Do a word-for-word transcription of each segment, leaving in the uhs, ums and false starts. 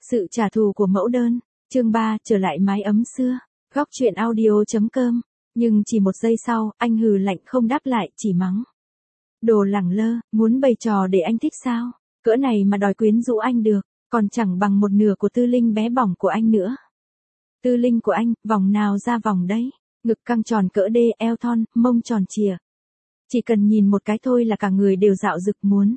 Sự trả thù của mẫu đơn, chương ba, trở lại mái ấm xưa, góc truyện audio.com. Nhưng chỉ một giây sau, anh hừ lạnh không đáp lại, chỉ mắng. Đồ lẳng lơ, muốn bày trò để anh thích sao? Cỡ này mà đòi quyến rũ anh được, còn chẳng bằng một nửa của tư linh bé bỏng của anh nữa. Tư linh của anh, vòng nào ra vòng đấy, ngực căng tròn cỡ đê, eo thon, mông tròn chìa. Chỉ cần nhìn một cái thôi là cả người đều dạo dực muốn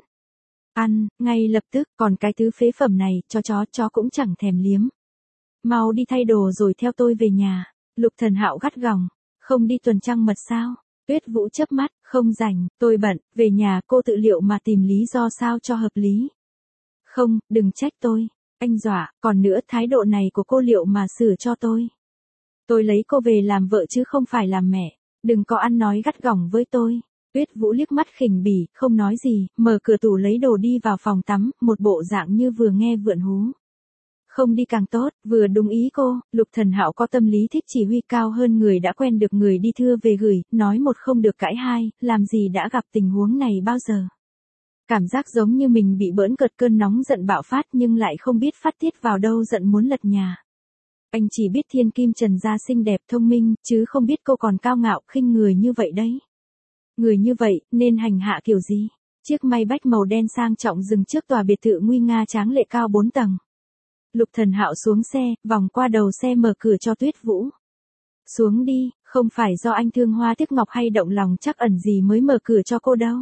ăn, ngay lập tức, còn cái thứ phế phẩm này, cho chó, chó cũng chẳng thèm liếm. Mau đi thay đồ rồi theo tôi về nhà. Lục Thần Hạo gắt gỏng, không đi tuần trăng mật sao? Tuyết Vũ chớp mắt, không rảnh, tôi bận, về nhà cô tự liệu mà tìm lý do sao cho hợp lý. Không, đừng trách tôi. Anh dọa, còn nữa thái độ này của cô liệu mà sửa cho tôi. Tôi lấy cô về làm vợ chứ không phải làm mẹ, đừng có ăn nói gắt gỏng với tôi. Tuyết Vũ liếc mắt khỉnh bỉ, không nói gì, mở cửa tủ lấy đồ đi vào phòng tắm, một bộ dạng như vừa nghe vượn hú. Không đi càng tốt, vừa đúng ý cô. Lục Thần Hạo có tâm lý thích chỉ huy cao hơn người đã quen được người đi thưa về gửi, nói một không được cãi hai, làm gì đã gặp tình huống này bao giờ. Cảm giác giống như mình bị bỡn cợt cơn nóng giận bạo phát nhưng lại không biết phát tiết vào đâu, giận muốn lật nhà. Anh chỉ biết thiên kim Trần gia xinh đẹp thông minh, chứ không biết cô còn cao ngạo khinh người như vậy đấy. Người như vậy, nên hành hạ kiểu gì? Chiếc Maybach màu đen sang trọng dừng trước tòa biệt thự nguy nga tráng lệ cao bốn tầng. Lục Thần Hạo xuống xe, vòng qua đầu xe mở cửa cho Tuyết Vũ. Xuống đi, không phải do anh thương hoa tiếc ngọc hay động lòng trắc ẩn gì mới mở cửa cho cô đâu.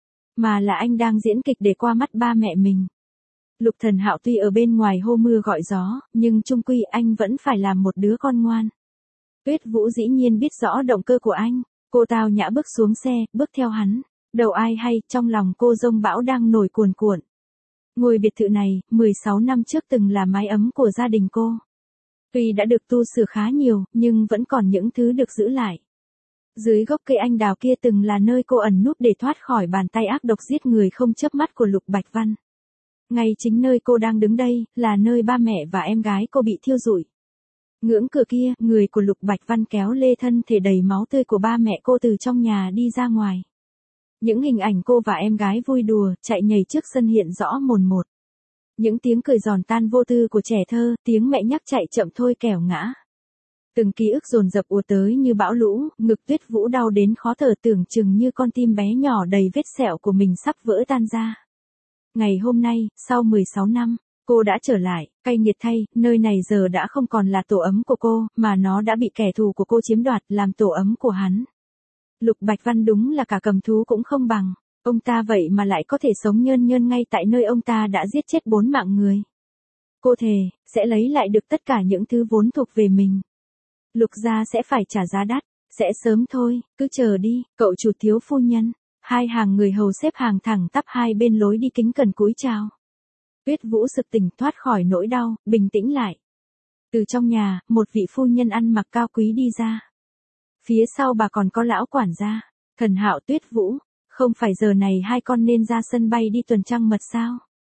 Mà là anh đang diễn kịch để qua mắt ba mẹ mình. Lục Thần Hạo tuy ở bên ngoài hô mưa gọi gió, nhưng chung quy anh vẫn phải làm một đứa con ngoan. Tuyết Vũ dĩ nhiên biết rõ động cơ của anh. Cô tao nhã bước xuống xe, bước theo hắn. Đầu ai hay, trong lòng cô dông bão đang nổi cuồn cuộn. Ngôi biệt thự này, mười sáu năm trước từng là mái ấm của gia đình cô. Tuy đã được tu sửa khá nhiều, nhưng vẫn còn những thứ được giữ lại. Dưới gốc cây anh đào kia từng là nơi cô ẩn núp để thoát khỏi bàn tay ác độc giết người không chớp mắt của Lục Bạch Văn. Ngay chính nơi cô đang đứng đây, là nơi ba mẹ và em gái cô bị thiêu rụi. Ngưỡng cửa kia, người của Lục Bạch Văn kéo lê thân thể đầy máu tươi của ba mẹ cô từ trong nhà đi ra ngoài. Những hình ảnh cô và em gái vui đùa, chạy nhảy trước sân hiện rõ mồn một. Những tiếng cười giòn tan vô tư của trẻ thơ, tiếng mẹ nhắc chạy chậm thôi kẻo ngã. Từng ký ức dồn dập ùa tới như bão lũ, ngực Tuyết Vũ đau đến khó thở, tưởng chừng như con tim bé nhỏ đầy vết sẹo của mình sắp vỡ tan ra. Ngày hôm nay, sau mười sáu năm, cô đã trở lại, cay nghiệt thay, nơi này giờ đã không còn là tổ ấm của cô, mà nó đã bị kẻ thù của cô chiếm đoạt làm tổ ấm của hắn. Lục Bạch Văn đúng là cả cầm thú cũng không bằng, ông ta vậy mà lại có thể sống nhơn nhơn ngay tại nơi ông ta đã giết chết bốn mạng người. Cô thề, sẽ lấy lại được tất cả những thứ vốn thuộc về mình. Lục gia sẽ phải trả giá đắt, sẽ sớm thôi, cứ chờ đi, cậu chủ thiếu phu nhân. Hai hàng người hầu xếp hàng thẳng tắp hai bên lối đi kính cẩn cúi chào. Tuyết Vũ sực tỉnh thoát khỏi nỗi đau, bình tĩnh lại. Từ trong nhà, một vị phu nhân ăn mặc cao quý đi ra. Phía sau bà còn có lão quản gia. Thần Hạo, Tuyết Vũ, không phải giờ này hai con nên ra sân bay đi tuần trăng mật sao?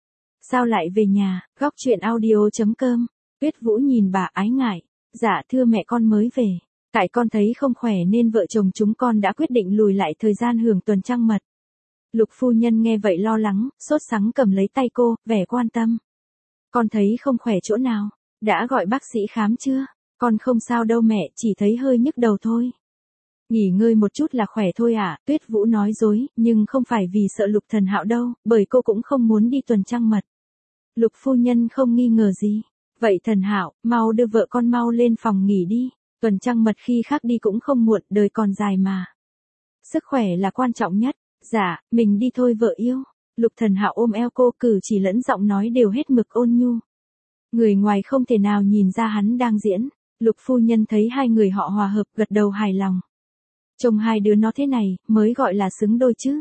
Sao lại về nhà? Góc truyện audio.com. Tuyết Vũ nhìn bà ái ngại. Dạ thưa mẹ, con mới về. Tại con thấy không khỏe nên vợ chồng chúng con đã quyết định lùi lại thời gian hưởng tuần trăng mật. Lục phu nhân nghe vậy lo lắng, sốt sắng cầm lấy tay cô, vẻ quan tâm. Con thấy không khỏe chỗ nào? Đã gọi bác sĩ khám chưa? Con không sao đâu mẹ, chỉ thấy hơi nhức đầu thôi. Nghỉ ngơi một chút là khỏe thôi ạ. Tuyết Vũ nói dối, nhưng không phải vì sợ Lục Thần Hạo đâu, bởi cô cũng không muốn đi tuần trăng mật. Lục phu nhân không nghi ngờ gì. Vậy Thần Hạo, mau đưa vợ con mau lên phòng nghỉ đi. Tuần trăng mật khi khác đi cũng không muộn, đời còn dài mà. Sức khỏe là quan trọng nhất. Dạ, mình đi thôi vợ yêu. Lục Thần Hạo ôm eo cô, cử chỉ lẫn giọng nói đều hết mực ôn nhu. Người ngoài không thể nào nhìn ra hắn đang diễn. Lục phu nhân thấy hai người họ hòa hợp, gật đầu hài lòng. Trông hai đứa nó thế này, mới gọi là xứng đôi chứ.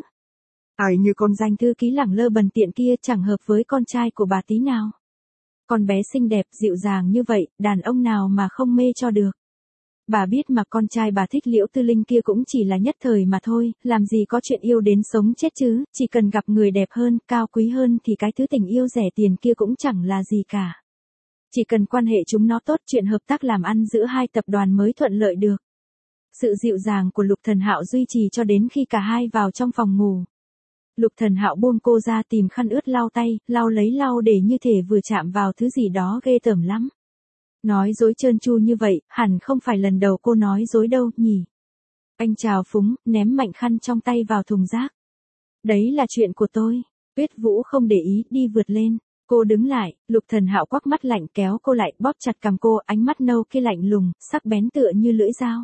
Ai như con danh thư ký lẳng lơ bần tiện kia chẳng hợp với con trai của bà tí nào. Con bé xinh đẹp, dịu dàng như vậy, đàn ông nào mà không mê cho được. Bà biết mà con trai bà thích Liễu Tư Linh kia cũng chỉ là nhất thời mà thôi, làm gì có chuyện yêu đến sống chết chứ, chỉ cần gặp người đẹp hơn, cao quý hơn thì cái thứ tình yêu rẻ tiền kia cũng chẳng là gì cả. Chỉ cần quan hệ chúng nó tốt, chuyện hợp tác làm ăn giữa hai tập đoàn mới thuận lợi được. Sự dịu dàng của Lục Thần Hạo duy trì cho đến khi cả hai vào trong phòng ngủ. Lục Thần Hạo buông cô ra tìm khăn ướt lau tay, lau lấy lau để như thể vừa chạm vào thứ gì đó ghê tởm lắm. Nói dối trơn tru như vậy, hẳn không phải lần đầu cô nói dối đâu, nhỉ. Anh chào phúng, ném mạnh khăn trong tay vào thùng rác. Đấy là chuyện của tôi. Tuyết Vũ không để ý, đi vượt lên. Cô đứng lại, Lục Thần Hạo quắc mắt lạnh kéo cô lại, bóp chặt cằm cô, ánh mắt nâu kia lạnh lùng, sắc bén tựa như lưỡi dao.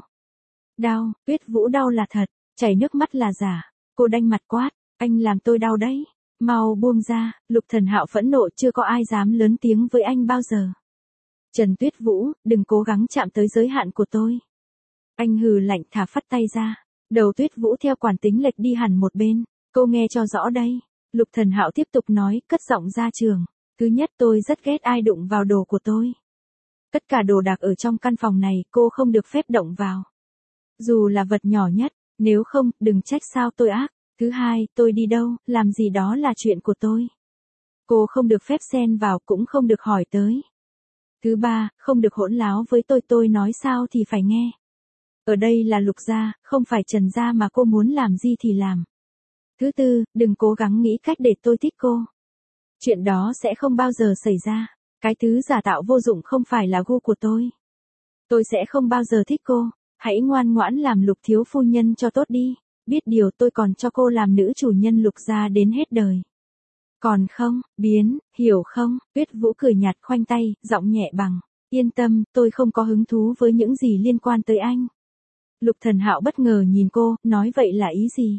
Đau, Tuyết Vũ đau là thật, chảy nước mắt là giả. Cô đanh mặt quát, anh làm tôi đau đấy. Mau buông ra. Lục Thần Hạo phẫn nộ, chưa có ai dám lớn tiếng với anh bao giờ. Trần Tuyết Vũ, đừng cố gắng chạm tới giới hạn của tôi. Anh hừ lạnh, thả phắt tay ra. Đầu Tuyết Vũ theo quản tính lệch đi hẳn một bên. Cô nghe cho rõ đây. Lục Thần Hạo tiếp tục nói, cất giọng ra trường. Thứ nhất, tôi rất ghét ai đụng vào đồ của tôi. Tất cả đồ đạc ở trong căn phòng này, cô không được phép động vào. Dù là vật nhỏ nhất, nếu không, đừng trách sao tôi ác. Thứ hai, tôi đi đâu, làm gì đó là chuyện của tôi. Cô không được phép xen vào, cũng không được hỏi tới. Thứ ba, không được hỗn láo với tôi, tôi nói sao thì phải nghe. Ở đây là Lục gia, không phải Trần gia, mà cô muốn làm gì thì làm. Thứ tư, đừng cố gắng nghĩ cách để tôi thích cô. Chuyện đó sẽ không bao giờ xảy ra. Cái thứ giả tạo vô dụng không phải là gu của tôi. Tôi sẽ không bao giờ thích cô. Hãy ngoan ngoãn làm Lục thiếu phu nhân cho tốt đi. Biết điều, tôi còn cho cô làm nữ chủ nhân Lục gia đến hết đời. Còn không, biến, hiểu không? Tuyết Vũ cười nhạt, khoanh tay, giọng nhẹ bằng. Yên tâm, tôi không có hứng thú với những gì liên quan tới anh. Lục Thần Hạo bất ngờ nhìn cô, nói vậy là ý gì?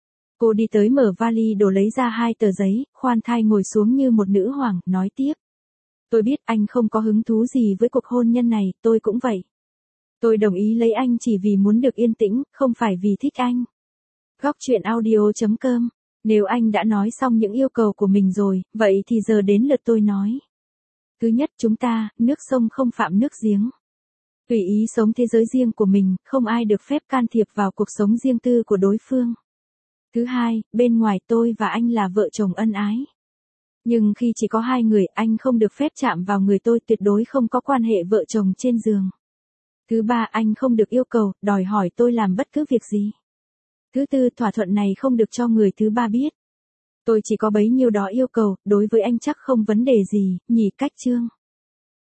Cô đi tới mở vali đồ lấy ra hai tờ giấy, khoan thai ngồi xuống như một nữ hoàng, nói tiếp. Tôi biết anh không có hứng thú gì với cuộc hôn nhân này, tôi cũng vậy. Tôi đồng ý lấy anh chỉ vì muốn được yên tĩnh, không phải vì thích anh. Góc truyện audio chấm com. Nếu anh đã nói xong những yêu cầu của mình rồi, vậy thì giờ đến lượt tôi nói. Thứ nhất, chúng ta, nước sông không phạm nước giếng. Tùy ý sống thế giới riêng của mình, không ai được phép can thiệp vào cuộc sống riêng tư của đối phương. Thứ hai, bên ngoài tôi và anh là vợ chồng ân ái. Nhưng khi chỉ có hai người, anh không được phép chạm vào người tôi, tuyệt đối không có quan hệ vợ chồng trên giường. Thứ ba, anh không được yêu cầu, đòi hỏi tôi làm bất cứ việc gì. Thứ tư, thỏa thuận này không được cho người thứ ba biết. Tôi chỉ có bấy nhiêu đó yêu cầu, đối với anh chắc không vấn đề gì, nhỉ Cách Trương.